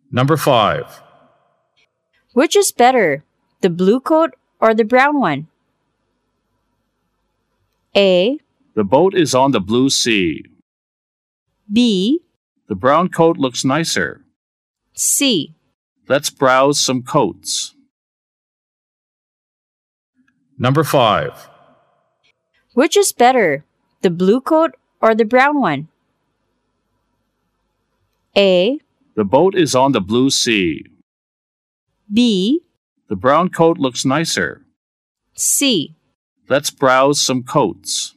Number 5. Which is better, the blue coat or the brown one? A, The boat is on the blue sea. B, The brown coat looks nicer. C. Let's browse some coats. Number 5. Which is better, the blue coat or the brown one? A, The boat is on the blue sea. B, The brown coat looks nicer. C. Let's browse some coats.